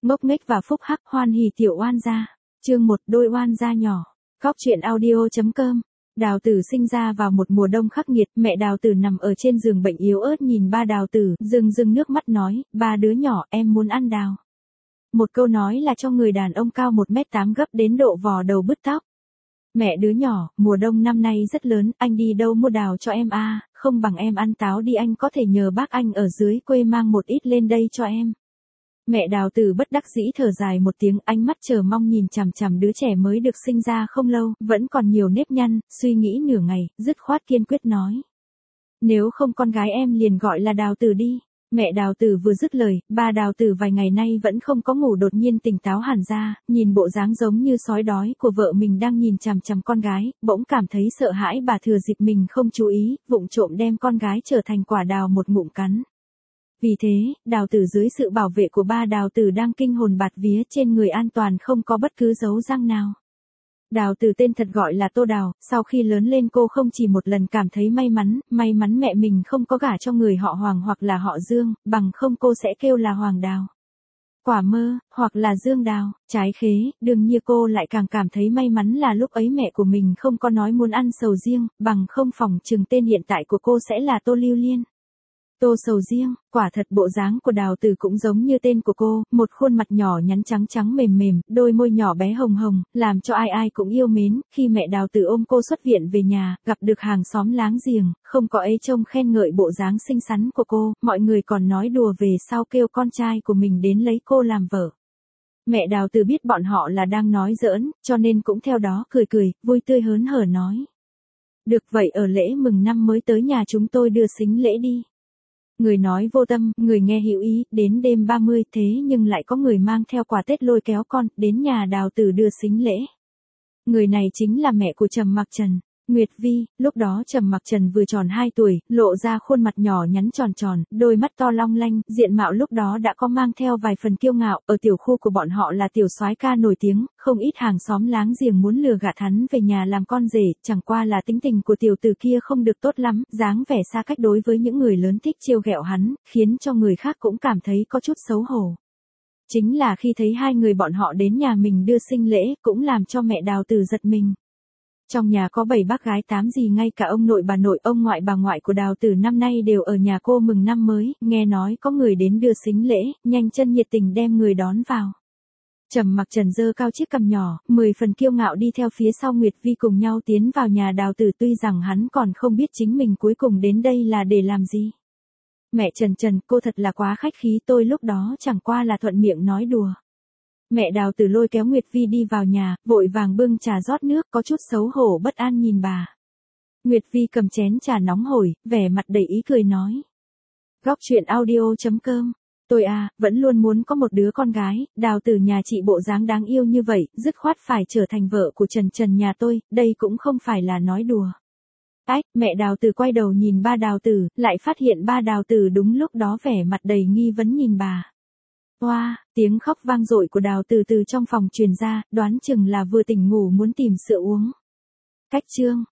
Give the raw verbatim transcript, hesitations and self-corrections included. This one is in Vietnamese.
Ngốc nghếch và phúc hắc hoan hỉ tiểu oan gia. Chương một đôi oan gia nhỏ. Cóc truyện audio.com. Đào Tử sinh ra vào một mùa đông khắc nghiệt, mẹ Đào Tử nằm ở trên giường bệnh yếu ớt nhìn ba Đào Tử, rưng rưng nước mắt nói, ba đứa nhỏ em muốn ăn đào. Một câu nói là cho người đàn ông cao một mét tám gấp đến độ vò đầu bứt tóc. Mẹ đứa nhỏ, mùa đông năm nay rất lớn, anh đi đâu mua đào cho em a? Không bằng em ăn táo đi, anh có thể nhờ bác anh ở dưới quê mang một ít lên đây cho em. Mẹ Đào Tử bất đắc dĩ thở dài một tiếng, ánh mắt chờ mong nhìn chằm chằm đứa trẻ mới được sinh ra không lâu, vẫn còn nhiều nếp nhăn, suy nghĩ nửa ngày, dứt khoát kiên quyết nói. Nếu không con gái em liền gọi là Đào Tử đi. Mẹ Đào Tử vừa dứt lời, ba Đào Tử vài ngày nay vẫn không có ngủ đột nhiên tỉnh táo hẳn ra, nhìn bộ dáng giống như sói đói của vợ mình đang nhìn chằm chằm con gái, bỗng cảm thấy sợ hãi, bà thừa dịp mình không chú ý, vụng trộm đem con gái trở thành quả đào một ngụm cắn. Vì thế, Đào Tử dưới sự bảo vệ của ba Đào Tử đang kinh hồn bạt vía, trên người an toàn không có bất cứ dấu răng nào. Đào Tử tên thật gọi là Tô Đào, sau khi lớn lên cô không chỉ một lần cảm thấy may mắn, may mắn mẹ mình không có gả cho người họ Hoàng hoặc là họ Dương, bằng không cô sẽ kêu là Hoàng Đào, Quả Mơ, hoặc là Dương Đào, Trái Khế, đương nhiên cô lại càng cảm thấy may mắn là lúc ấy mẹ của mình không có nói muốn ăn sầu riêng, bằng không phỏng chừng tên hiện tại của cô sẽ là Tô Lưu Liên. Tô Sầu Riêng, quả thật bộ dáng của Đào Tử cũng giống như tên của cô, một khuôn mặt nhỏ nhắn trắng trắng mềm mềm, đôi môi nhỏ bé hồng hồng, làm cho ai ai cũng yêu mến. Khi mẹ Đào Tử ôm cô xuất viện về nhà, gặp được hàng xóm láng giềng, không có ấy trông khen ngợi bộ dáng xinh xắn của cô, mọi người còn nói đùa về sau kêu con trai của mình đến lấy cô làm vợ. Mẹ Đào Tử biết bọn họ là đang nói giỡn, cho nên cũng theo đó cười cười, vui tươi hớn hở nói. Được vậy ở lễ mừng năm mới tới nhà chúng tôi đưa sính lễ đi. Người nói vô tâm, người nghe hữu ý, đến đêm ba mươi thế nhưng lại có người mang theo quà Tết lôi kéo con, đến nhà Đào Tử đưa sính lễ. Người này chính là mẹ của Trầm Mặc Trần, Nguyệt Vi. Lúc đó Trầm Mặc Trần vừa tròn hai tuổi, lộ ra khuôn mặt nhỏ nhắn tròn tròn, đôi mắt to long lanh, diện mạo lúc đó đã có mang theo vài phần kiêu ngạo, ở tiểu khu của bọn họ là tiểu soái ca nổi tiếng, không ít hàng xóm láng giềng muốn lừa gạt hắn về nhà làm con rể, chẳng qua là tính tình của tiểu tử kia không được tốt lắm, dáng vẻ xa cách đối với những người lớn thích trêu ghẹo hắn, khiến cho người khác cũng cảm thấy có chút xấu hổ. Chính là khi thấy hai người bọn họ đến nhà mình đưa sinh lễ, cũng làm cho mẹ Đào Tử giật mình. Trong nhà có bảy bác gái tám dì, ngay cả ông nội bà nội ông ngoại bà ngoại của Đào Tử năm nay đều ở nhà cô mừng năm mới, nghe nói có người đến đưa sính lễ, nhanh chân nhiệt tình đem người đón vào. Trầm Mặc Trần giơ cao chiếc cằm nhỏ, mười phần kiêu ngạo đi theo phía sau Nguyệt Vi cùng nhau tiến vào nhà Đào Tử, tuy rằng hắn còn không biết chính mình cuối cùng đến đây là để làm gì. Mẹ Trần Trần, cô thật là quá khách khí, tôi lúc đó chẳng qua là thuận miệng nói đùa. Mẹ Đào Tử lôi kéo Nguyệt Vi đi vào nhà, vội vàng bưng trà rót nước, có chút xấu hổ bất an nhìn bà. Nguyệt Vi cầm chén trà nóng hổi, vẻ mặt đầy ý cười nói. Góc truyện audio.com. Tôi à, vẫn luôn muốn có một đứa con gái, Đào Tử nhà chị bộ dáng đáng yêu như vậy, dứt khoát phải trở thành vợ của Trần Trần nhà tôi, đây cũng không phải là nói đùa. Ách, mẹ Đào Tử quay đầu nhìn ba Đào Tử, lại phát hiện ba Đào Tử đúng lúc đó vẻ mặt đầy nghi vấn nhìn bà. Oa, wow, tiếng khóc vang dội của Đào Tử từ trong phòng truyền ra, đoán chừng là vừa tỉnh ngủ muốn tìm sữa uống. Cách chương.